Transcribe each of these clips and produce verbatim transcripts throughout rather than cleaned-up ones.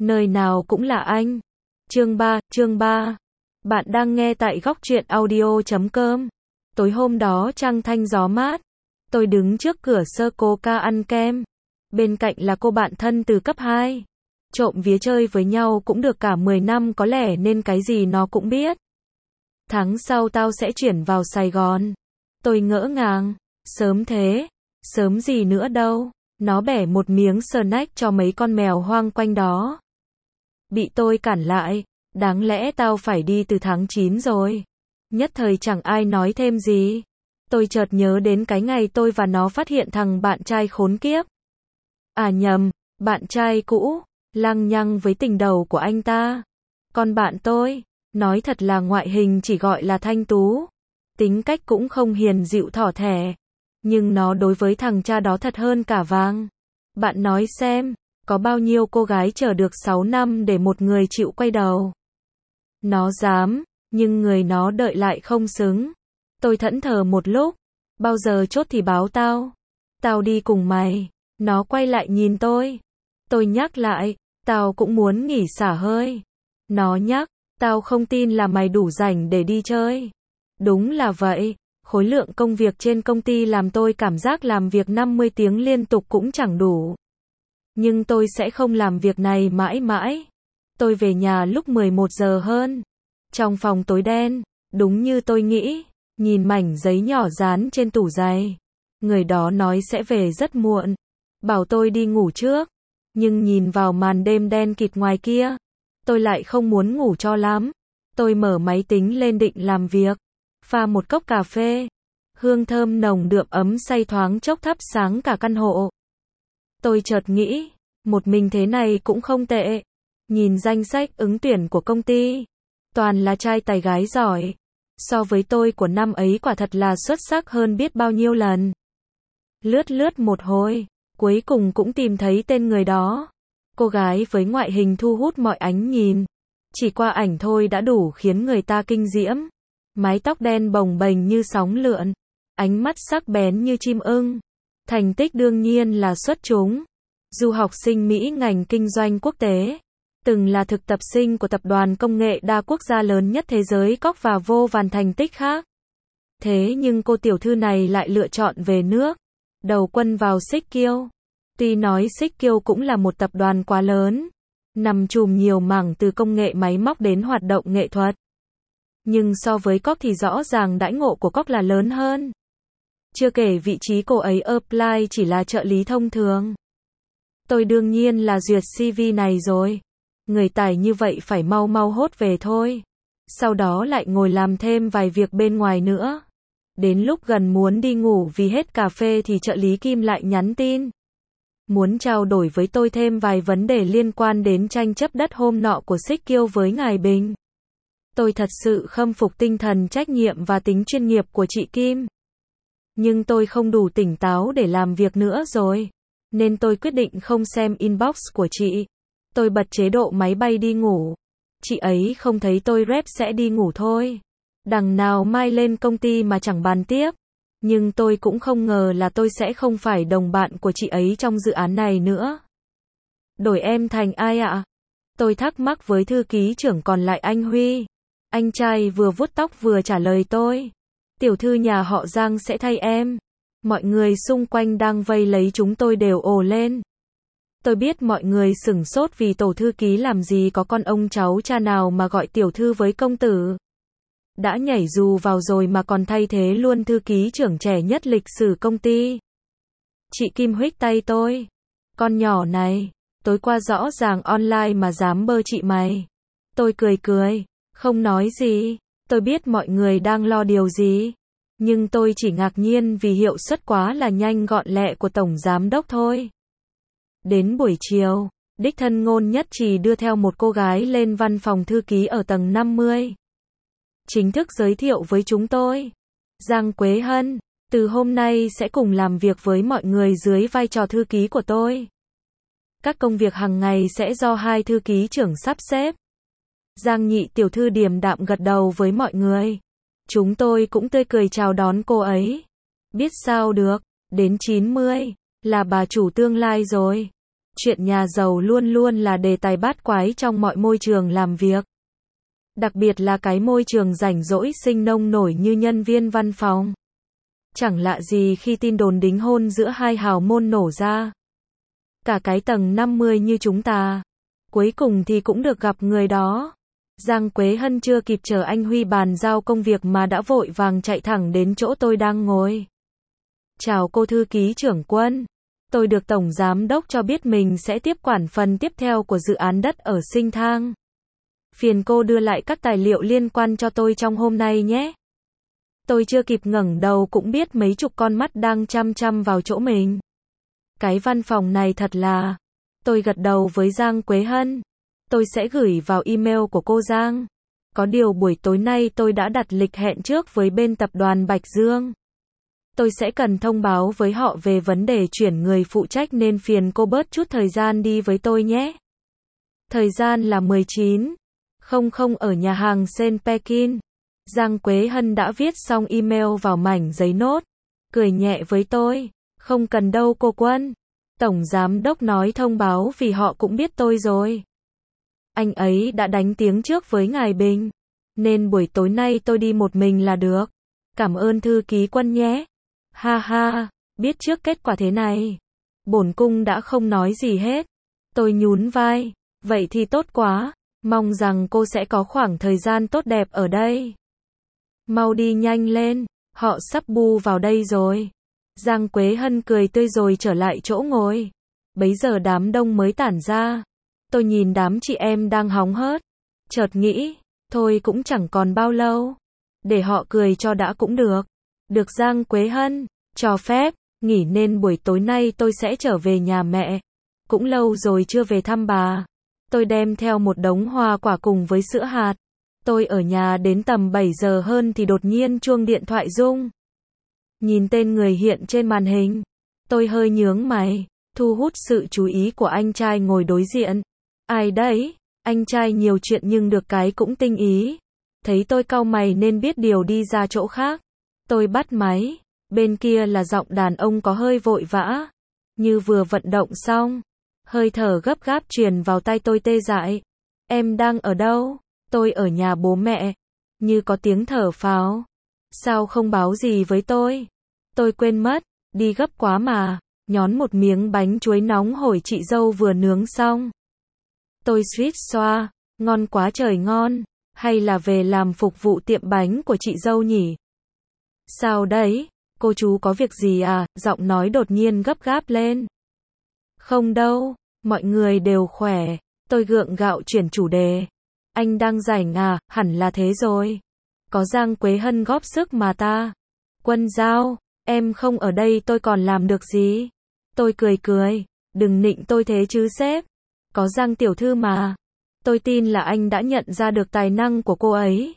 Nơi nào cũng là anh. Chương ba, chương ba. Bạn đang nghe tại góc truyện audio chấm com. Tối hôm đó trăng thanh gió mát. Tôi đứng trước cửa sơ cô ca ăn kem. Bên cạnh là cô bạn thân từ cấp hai. Trộm vía chơi với nhau cũng được cả mười năm có lẽ nên cái gì nó cũng biết. Tháng sau tao sẽ chuyển vào Sài Gòn. Tôi ngỡ ngàng. Sớm thế. Sớm gì nữa đâu. Nó bẻ một miếng snack cho mấy con mèo hoang quanh đó. Bị tôi cản lại. Đáng lẽ tao phải đi từ tháng chín rồi. Nhất thời chẳng ai nói thêm gì. Tôi chợt nhớ đến cái ngày tôi và nó phát hiện thằng bạn trai khốn kiếp. À nhầm, bạn trai cũ, lăng nhăng với tình đầu của anh ta. Còn bạn tôi, nói thật là ngoại hình chỉ gọi là thanh tú. Tính cách cũng không hiền dịu thỏ thẻ. Nhưng nó đối với thằng cha đó thật hơn cả vàng. Bạn nói xem, có bao nhiêu cô gái chờ được sáu năm để một người chịu quay đầu. Nó dám, nhưng người nó đợi lại không xứng. Tôi thẫn thờ một lúc. Bao giờ chốt thì báo tao. Tao đi cùng mày. Nó quay lại nhìn tôi. Tôi nhắc lại, tao cũng muốn nghỉ xả hơi. Nó nhắc, tao không tin là mày đủ rảnh để đi chơi. Đúng là vậy, khối lượng công việc trên công ty làm tôi cảm giác làm việc năm mươi tiếng liên tục cũng chẳng đủ. Nhưng tôi sẽ không làm việc này mãi mãi. Tôi về nhà lúc mười một giờ hơn. Trong phòng tối đen, đúng như tôi nghĩ, nhìn mảnh giấy nhỏ dán trên tủ giày. Người đó nói sẽ về rất muộn, bảo tôi đi ngủ trước. Nhưng nhìn vào màn đêm đen kịt ngoài kia, tôi lại không muốn ngủ cho lắm. Tôi mở máy tính lên định làm việc, pha một cốc cà phê. Hương thơm nồng đượm ấm say thoáng chốc thắp sáng cả căn hộ. Tôi chợt nghĩ, một mình thế này cũng không tệ. Nhìn danh sách ứng tuyển của công ty, toàn là trai tài gái giỏi. So với tôi của năm ấy quả thật là xuất sắc hơn biết bao nhiêu lần. Lướt lướt một hồi, cuối cùng cũng tìm thấy tên người đó. Cô gái với ngoại hình thu hút mọi ánh nhìn. Chỉ qua ảnh thôi đã đủ khiến người ta kinh diễm. Mái tóc đen bồng bềnh như sóng lượn. Ánh mắt sắc bén như chim ưng. Thành tích đương nhiên là xuất chúng. Du học sinh Mỹ ngành kinh doanh quốc tế. Từng là thực tập sinh của tập đoàn công nghệ đa quốc gia lớn nhất thế giới cóc và vô vàn thành tích khác. Thế nhưng cô tiểu thư này lại lựa chọn về nước. Đầu quân vào Xích Kiêu. Tuy nói Xích Kiêu cũng là một tập đoàn quá lớn. Nằm trùm nhiều mảng từ công nghệ máy móc đến hoạt động nghệ thuật. Nhưng so với cóc thì rõ ràng đãi ngộ của cóc là lớn hơn. Chưa kể vị trí cô ấy apply chỉ là trợ lý thông thường. Tôi đương nhiên là duyệt xê vê này rồi. Người tài như vậy phải mau mau hốt về thôi. Sau đó lại ngồi làm thêm vài việc bên ngoài nữa. Đến lúc gần muốn đi ngủ vì hết cà phê thì trợ lý Kim lại nhắn tin. Muốn trao đổi với tôi thêm vài vấn đề liên quan đến tranh chấp đất hôm nọ của Xích Kiêu với Ngài Bình. Tôi thật sự khâm phục tinh thần trách nhiệm và tính chuyên nghiệp của chị Kim. Nhưng tôi không đủ tỉnh táo để làm việc nữa rồi. Nên tôi quyết định không xem inbox của chị. Tôi bật chế độ máy bay đi ngủ. Chị ấy không thấy tôi rep sẽ đi ngủ thôi. Đằng nào mai lên công ty mà chẳng bàn tiếp. Nhưng tôi cũng không ngờ là tôi sẽ không phải đồng bạn của chị ấy trong dự án này nữa. Đổi em thành ai ạ? Tôi thắc mắc với thư ký trưởng còn lại anh Huy. Anh trai vừa vuốt tóc vừa trả lời tôi. Tiểu thư nhà họ Giang sẽ thay em. Mọi người xung quanh đang vây lấy chúng tôi đều ồ lên. Tôi biết mọi người sửng sốt vì tổ thư ký làm gì có con ông cháu cha nào mà gọi tiểu thư với công tử. Đã nhảy dù vào rồi mà còn thay thế luôn thư ký trưởng trẻ nhất lịch sử công ty. Chị Kim huých tay tôi. Con nhỏ này, tối qua rõ ràng online mà dám bơ chị mày. Tôi cười cười, không nói gì. Tôi biết mọi người đang lo điều gì. Nhưng tôi chỉ ngạc nhiên vì hiệu suất quá là nhanh gọn lẹ của tổng giám đốc thôi. Đến buổi chiều, đích thân Ngôn Nhất Trì đưa theo một cô gái lên văn phòng thư ký ở tầng năm mươi. Chính thức giới thiệu với chúng tôi. Giang Quế Hân, từ hôm nay sẽ cùng làm việc với mọi người dưới vai trò thư ký của tôi. Các công việc hàng ngày sẽ do hai thư ký trưởng sắp xếp. Giang Nhị tiểu thư điềm đạm gật đầu với mọi người. Chúng tôi cũng tươi cười chào đón cô ấy. Biết sao được, đến chín mươi, là bà chủ tương lai rồi. Chuyện nhà giàu luôn luôn là đề tài bát quái trong mọi môi trường làm việc. Đặc biệt là cái môi trường rảnh rỗi sinh nông nổi như nhân viên văn phòng. Chẳng lạ gì khi tin đồn đính hôn giữa hai hào môn nổ ra. Cả cái tầng năm mươi như chúng ta. Cuối cùng thì cũng được gặp người đó. Giang Quế Hân chưa kịp chờ anh Huy bàn giao công việc mà đã vội vàng chạy thẳng đến chỗ tôi đang ngồi. Chào cô thư ký trưởng Quân. Tôi được Tổng Giám đốc cho biết mình sẽ tiếp quản phần tiếp theo của dự án đất ở Sinh Thang. Phiền cô đưa lại các tài liệu liên quan cho tôi trong hôm nay nhé. Tôi chưa kịp ngẩng đầu cũng biết mấy chục con mắt đang chăm chăm vào chỗ mình. Cái văn phòng này thật là... Tôi gật đầu với Giang Quế Hân. Tôi sẽ gửi vào email của cô Giang. Có điều buổi tối nay tôi đã đặt lịch hẹn trước với bên tập đoàn Bạch Dương. Tôi sẽ cần thông báo với họ về vấn đề chuyển người phụ trách nên phiền cô bớt chút thời gian đi với tôi nhé. Thời gian là mười chín không không ở nhà hàng Sen Pekin. Giang Quế Hân đã viết xong email vào mảnh giấy nốt. Cười nhẹ với tôi. Không cần đâu cô Quân. Tổng Giám đốc nói thông báo vì họ cũng biết tôi rồi. Anh ấy đã đánh tiếng trước với ngài Bình. Nên buổi tối nay tôi đi một mình là được. Cảm ơn thư ký Quân nhé. Ha ha, biết trước kết quả thế này. Bổn cung đã không nói gì hết. Tôi nhún vai. Vậy thì tốt quá. Mong rằng cô sẽ có khoảng thời gian tốt đẹp ở đây. Mau đi nhanh lên. Họ sắp bu vào đây rồi. Giang Quế Hân cười tươi rồi trở lại chỗ ngồi. Bấy giờ đám đông mới tản ra. Tôi nhìn đám chị em đang hóng hớt. Chợt nghĩ, thôi cũng chẳng còn bao lâu. Để họ cười cho đã cũng được. Được Giang Quế Hân cho phép, nghỉ nên buổi tối nay tôi sẽ trở về nhà mẹ. Cũng lâu rồi chưa về thăm bà. Tôi đem theo một đống hoa quả cùng với sữa hạt. Tôi ở nhà đến tầm bảy giờ hơn thì đột nhiên chuông điện thoại rung. Nhìn tên người hiện trên màn hình. Tôi hơi nhướng mày, thu hút sự chú ý của anh trai ngồi đối diện. Ai đấy? Anh trai nhiều chuyện nhưng được cái cũng tinh ý. Thấy tôi cau mày nên biết điều đi ra chỗ khác. Tôi bắt máy. Bên kia là giọng đàn ông có hơi vội vã. Như vừa vận động xong. Hơi thở gấp gáp truyền vào tai tôi tê dại. Em đang ở đâu? Tôi ở nhà bố mẹ. Như có tiếng thở phào. Sao không báo gì với tôi? Tôi quên mất. Đi gấp quá mà. Nhón một miếng bánh chuối nóng hổi chị dâu vừa nướng xong. Tôi suýt xoa. Ngon quá trời ngon. Hay là về làm phục vụ tiệm bánh của chị dâu nhỉ? Sao đấy? Cô chú có việc gì à? Giọng nói đột nhiên gấp gáp lên. Không đâu. Mọi người đều khỏe. Tôi gượng gạo chuyển chủ đề. Anh đang rảnh à? Hẳn là thế rồi. Có Giang Quế Hân góp sức mà ta. Quân Giao, em không ở đây tôi còn làm được gì? Tôi cười cười. Đừng nịnh tôi thế chứ sếp. Có Giang tiểu thư mà. Tôi tin là anh đã nhận ra được tài năng của cô ấy.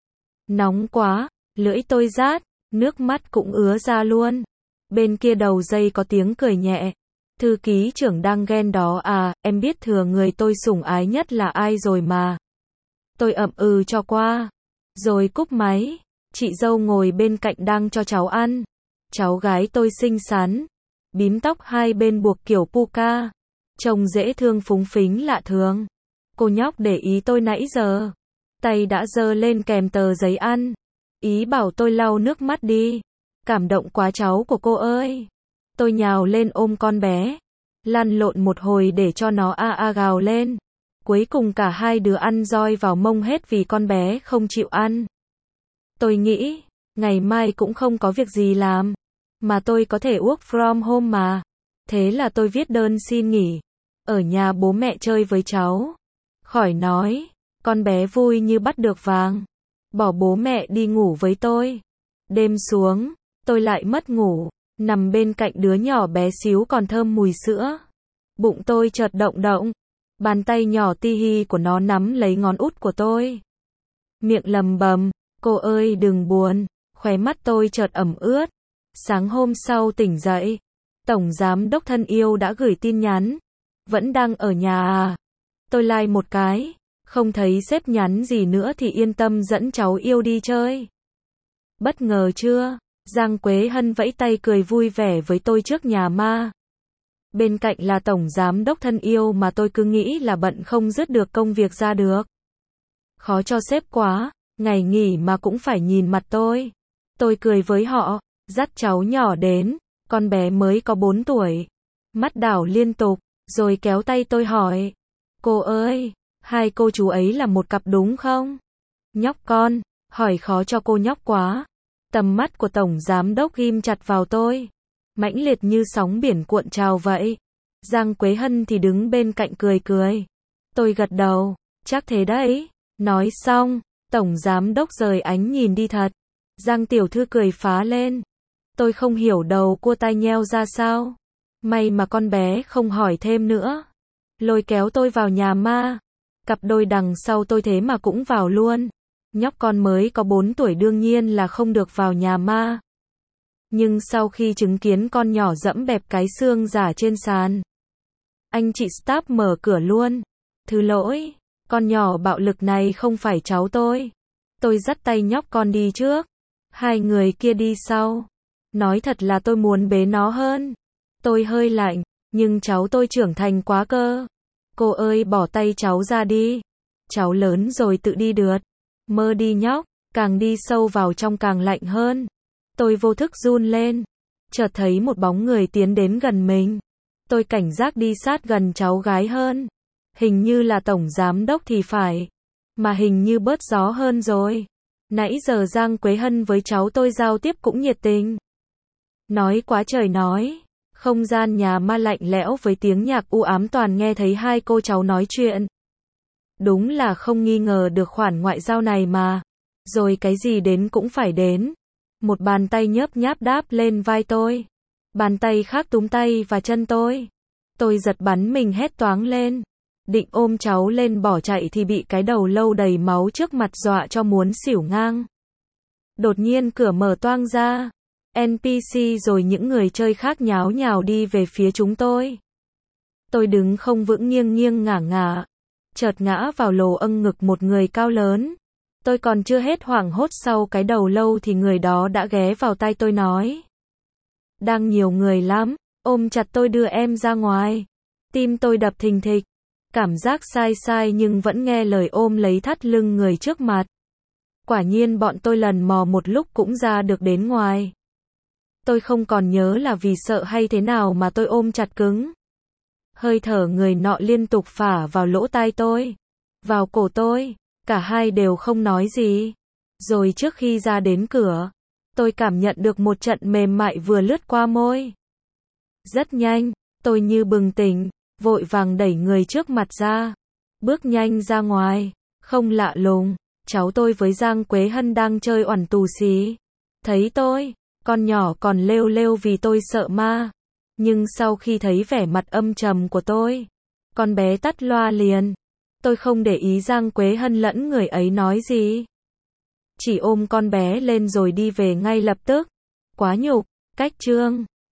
Nóng quá. Lưỡi tôi rát. Nước mắt cũng ứa ra luôn. Bên kia đầu dây có tiếng cười nhẹ. Thư ký trưởng đang ghen đó à? Em biết thừa người tôi sủng ái nhất là ai rồi mà. Tôi ậm ừ cho qua. Rồi cúp máy. Chị dâu ngồi bên cạnh đang cho cháu ăn. Cháu gái tôi xinh xắn. Bím tóc hai bên buộc kiểu puka. Trông dễ thương phúng phính lạ thường. Cô nhóc để ý tôi nãy giờ. Tay đã giơ lên kèm tờ giấy ăn. Ý bảo tôi lau nước mắt đi. Cảm động quá cháu của cô ơi. Tôi nhào lên ôm con bé. Lăn lộn một hồi để cho nó a a gào lên. Cuối cùng cả hai đứa ăn roi vào mông hết vì con bé không chịu ăn. Tôi nghĩ, ngày mai cũng không có việc gì làm. Mà tôi có thể work from home mà. Thế là tôi viết đơn xin nghỉ. Ở nhà bố mẹ chơi với cháu. Khỏi nói, con bé vui như bắt được vàng. Bỏ bố mẹ đi ngủ với tôi. Đêm xuống, tôi lại mất ngủ. Nằm bên cạnh đứa nhỏ bé xíu còn thơm mùi sữa. Bụng tôi chợt động động. Bàn tay nhỏ ti hi của nó nắm lấy ngón út của tôi. Miệng lầm bầm, cô ơi đừng buồn. Khóe mắt tôi chợt ẩm ướt. Sáng hôm sau tỉnh dậy. Tổng giám đốc thân yêu đã gửi tin nhắn. Vẫn đang ở nhà à? Tôi like một cái. Không thấy sếp nhắn gì nữa thì yên tâm dẫn cháu yêu đi chơi. Bất ngờ chưa? Giang Quế Hân vẫy tay cười vui vẻ với tôi trước nhà ma. Bên cạnh là tổng giám đốc thân yêu mà tôi cứ nghĩ là bận không dứt được công việc ra được. Khó cho sếp quá, ngày nghỉ mà cũng phải nhìn mặt tôi. Tôi cười với họ, dắt cháu nhỏ đến, con bé mới có bốn tuổi. Mắt đảo liên tục, rồi kéo tay tôi hỏi. Cô ơi, hai cô chú ấy là một cặp đúng không? Nhóc con, hỏi khó cho cô nhóc quá. Tầm mắt của tổng giám đốc ghim chặt vào tôi. Mãnh liệt như sóng biển cuộn trào vậy. Giang Quế Hân thì đứng bên cạnh cười cười. Tôi gật đầu, chắc thế đấy. Nói xong, tổng giám đốc rời ánh nhìn đi thật. Giang tiểu thư cười phá lên. Tôi không hiểu đầu cua tai nheo ra sao. May mà con bé không hỏi thêm nữa. Lôi kéo tôi vào nhà ma. Cặp đôi đằng sau tôi thế mà cũng vào luôn. Nhóc con mới có bốn tuổi đương nhiên là không được vào nhà ma. Nhưng sau khi chứng kiến con nhỏ dẫm bẹp cái xương giả trên sàn, anh chị staff mở cửa luôn. Thứ lỗi, con nhỏ bạo lực này không phải cháu tôi. Tôi dắt tay nhóc con đi trước. Hai người kia đi sau. Nói thật là tôi muốn bế nó hơn. Tôi hơi lạnh, nhưng cháu tôi trưởng thành quá cơ. Cô ơi bỏ tay cháu ra đi. Cháu lớn rồi tự đi được. Mơ đi nhóc, càng đi sâu vào trong càng lạnh hơn. Tôi vô thức run lên. Chợt thấy một bóng người tiến đến gần mình. Tôi cảnh giác đi sát gần cháu gái hơn. Hình như là tổng giám đốc thì phải. Mà hình như bớt gió hơn rồi. Nãy giờ Giang Quế Hân với cháu tôi giao tiếp cũng nhiệt tình. Nói quá trời nói. Không gian nhà ma lạnh lẽo với tiếng nhạc u ám toàn nghe thấy hai cô cháu nói chuyện. Đúng là không nghi ngờ được khoản ngoại giao này mà. Rồi cái gì đến cũng phải đến. Một bàn tay nhớp nháp đáp lên vai tôi. Bàn tay khác túm tay và chân tôi. Tôi giật bắn mình hét toáng lên. Định ôm cháu lên bỏ chạy thì bị cái đầu lâu đầy máu trước mặt dọa cho muốn xỉu ngang. Đột nhiên cửa mở toang ra. en pê xê rồi những người chơi khác nháo nhào đi về phía chúng tôi. Tôi đứng không vững nghiêng nghiêng ngả ngả. Chợt ngã vào lồ âng ngực một người cao lớn. Tôi còn chưa hết hoảng hốt sau cái đầu lâu thì người đó đã ghé vào tai tôi nói. Đang nhiều người lắm, ôm chặt tôi đưa em ra ngoài. Tim tôi đập thình thịch. Cảm giác sai sai nhưng vẫn nghe lời ôm lấy thắt lưng người trước mặt. Quả nhiên bọn tôi lần mò một lúc cũng ra được đến ngoài. Tôi không còn nhớ là vì sợ hay thế nào mà tôi ôm chặt cứng. Hơi thở người nọ liên tục phả vào lỗ tai tôi, vào cổ tôi, cả hai đều không nói gì. Rồi trước khi ra đến cửa, tôi cảm nhận được một trận mềm mại vừa lướt qua môi. Rất nhanh, tôi như bừng tỉnh, vội vàng đẩy người trước mặt ra, bước nhanh ra ngoài. Không lạ lùng, cháu tôi với Giang Quế Hân đang chơi oằn tù xí. Thấy tôi, con nhỏ còn lêu lêu vì tôi sợ ma. Nhưng sau khi thấy vẻ mặt âm trầm của tôi, con bé tắt loa liền. Tôi không để ý Giang Quế Hân lẫn người ấy nói gì. Chỉ ôm con bé lên rồi đi về ngay lập tức. Quá nhục, cách chương.